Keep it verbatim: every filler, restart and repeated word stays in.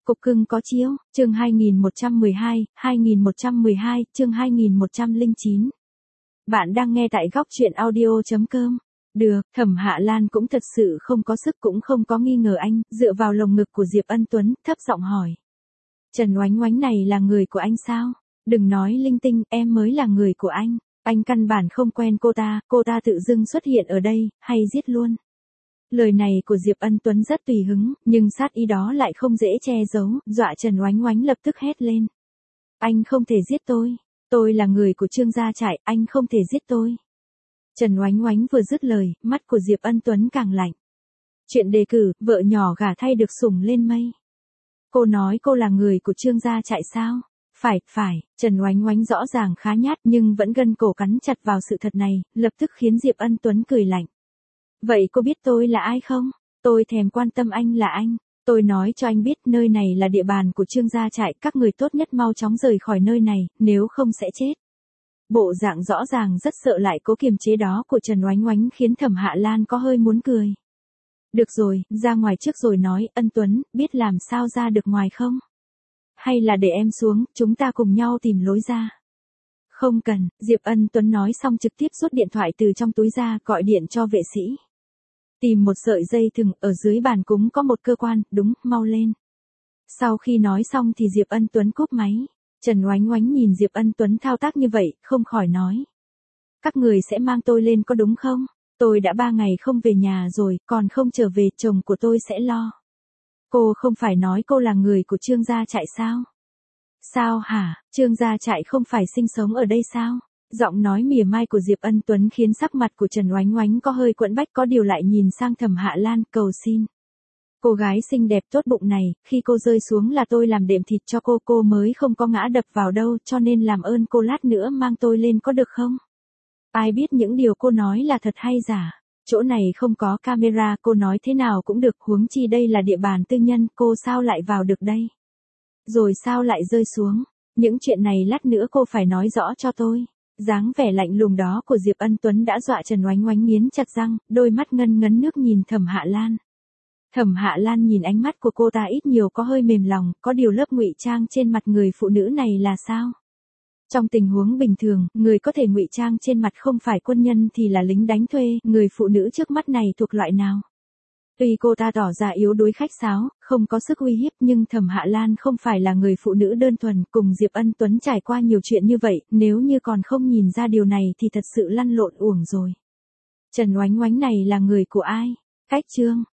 Cục cưng có chiếu, chương hai nghìn một trăm mười hai, hai nghìn một trăm mười hai, chương hai nghìn một trăm lẻ chín. Bạn đang nghe tại góc truyện audio chấm com. Được, Thẩm Hạ Lan cũng thật sự không có sức cũng không có nghi ngờ anh, dựa vào lồng ngực của Diệp Ân Tuấn, thấp giọng hỏi. Trần Oánh Oánh này là người của anh sao? Đừng nói linh tinh, em mới là người của anh. Anh căn bản không quen cô ta, cô ta tự dưng xuất hiện ở đây, hay giết luôn. Lời này của Diệp Ân Tuấn rất tùy hứng, nhưng sát ý đó lại không dễ che giấu, dọa Trần Oánh Oánh lập tức hét lên. Anh không thể giết tôi, tôi là người của Trương gia trại, anh không thể giết tôi. Trần Oánh Oánh vừa dứt lời, mắt của Diệp Ân Tuấn càng lạnh. Chuyện đề cử, vợ nhỏ gả thay được sủng lên mây. Cô nói cô là người của Trương gia trại sao? Phải, phải, Trần Oánh Oánh rõ ràng khá nhát nhưng vẫn gân cổ cắn chặt vào sự thật này, lập tức khiến Diệp Ân Tuấn cười lạnh. Vậy cô biết tôi là ai không? Tôi thèm quan tâm anh là anh. Tôi nói cho anh biết nơi này là địa bàn của Trương gia trại, các người tốt nhất mau chóng rời khỏi nơi này, nếu không sẽ chết. Bộ dạng rõ ràng rất sợ lại cố kiềm chế đó của Trần Oánh Oánh khiến Thẩm Hạ Lan có hơi muốn cười. Được rồi, ra ngoài trước rồi nói, Ân Tuấn, biết làm sao ra được ngoài không? Hay là để em xuống, chúng ta cùng nhau tìm lối ra. Không cần, Diệp Ân Tuấn nói xong trực tiếp rút điện thoại từ trong túi ra, gọi điện cho vệ sĩ. Tìm một sợi dây thừng, ở dưới bàn cúng có một cơ quan, đúng, mau lên. Sau khi nói xong thì Diệp Ân Tuấn cúp máy. Trần Oánh Oánh nhìn Diệp Ân Tuấn thao tác như vậy, không khỏi nói. Các người sẽ mang tôi lên có đúng không? Tôi đã ba ngày không về nhà rồi, còn không trở về, chồng của tôi sẽ lo. Cô không phải nói cô là người của Trương gia trại sao? Sao hả, Trương gia trại không phải sinh sống ở đây sao? Giọng nói mỉa mai của Diệp Ân Tuấn khiến sắc mặt của Trần Oánh Oánh có hơi quẫn bách, có điều lại nhìn sang Thẩm Hạ Lan cầu xin. Cô gái xinh đẹp tốt bụng này, khi cô rơi xuống là tôi làm đệm thịt cho cô, cô mới không có ngã đập vào đâu, cho nên làm ơn cô lát nữa mang tôi lên có được không? Ai biết những điều cô nói là thật hay giả? Chỗ này không có camera, cô nói thế nào cũng được, huống chi đây là địa bàn tư nhân, cô sao lại vào được đây? Rồi sao lại rơi xuống? Những chuyện này lát nữa cô phải nói rõ cho tôi. Dáng vẻ lạnh lùng đó của Diệp Ân Tuấn đã dọa Trần Oánh Oánh nghiến chặt răng, đôi mắt ngân ngấn nước nhìn Thẩm Hạ Lan. Thẩm Hạ Lan nhìn ánh mắt của cô ta ít nhiều có hơi mềm lòng, có điều lớp ngụy trang trên mặt người phụ nữ này là sao? Trong tình huống bình thường, người có thể ngụy trang trên mặt không phải quân nhân thì là lính đánh thuê, người phụ nữ trước mắt này thuộc loại nào? Tuy cô ta tỏ ra yếu đuối khách sáo, không có sức uy hiếp nhưng Thẩm Hạ Lan không phải là người phụ nữ đơn thuần, cùng Diệp Ân Tuấn trải qua nhiều chuyện như vậy, nếu như còn không nhìn ra điều này thì thật sự lăn lộn uổng rồi. Trần Oánh Oánh này là người của ai? Cách chương.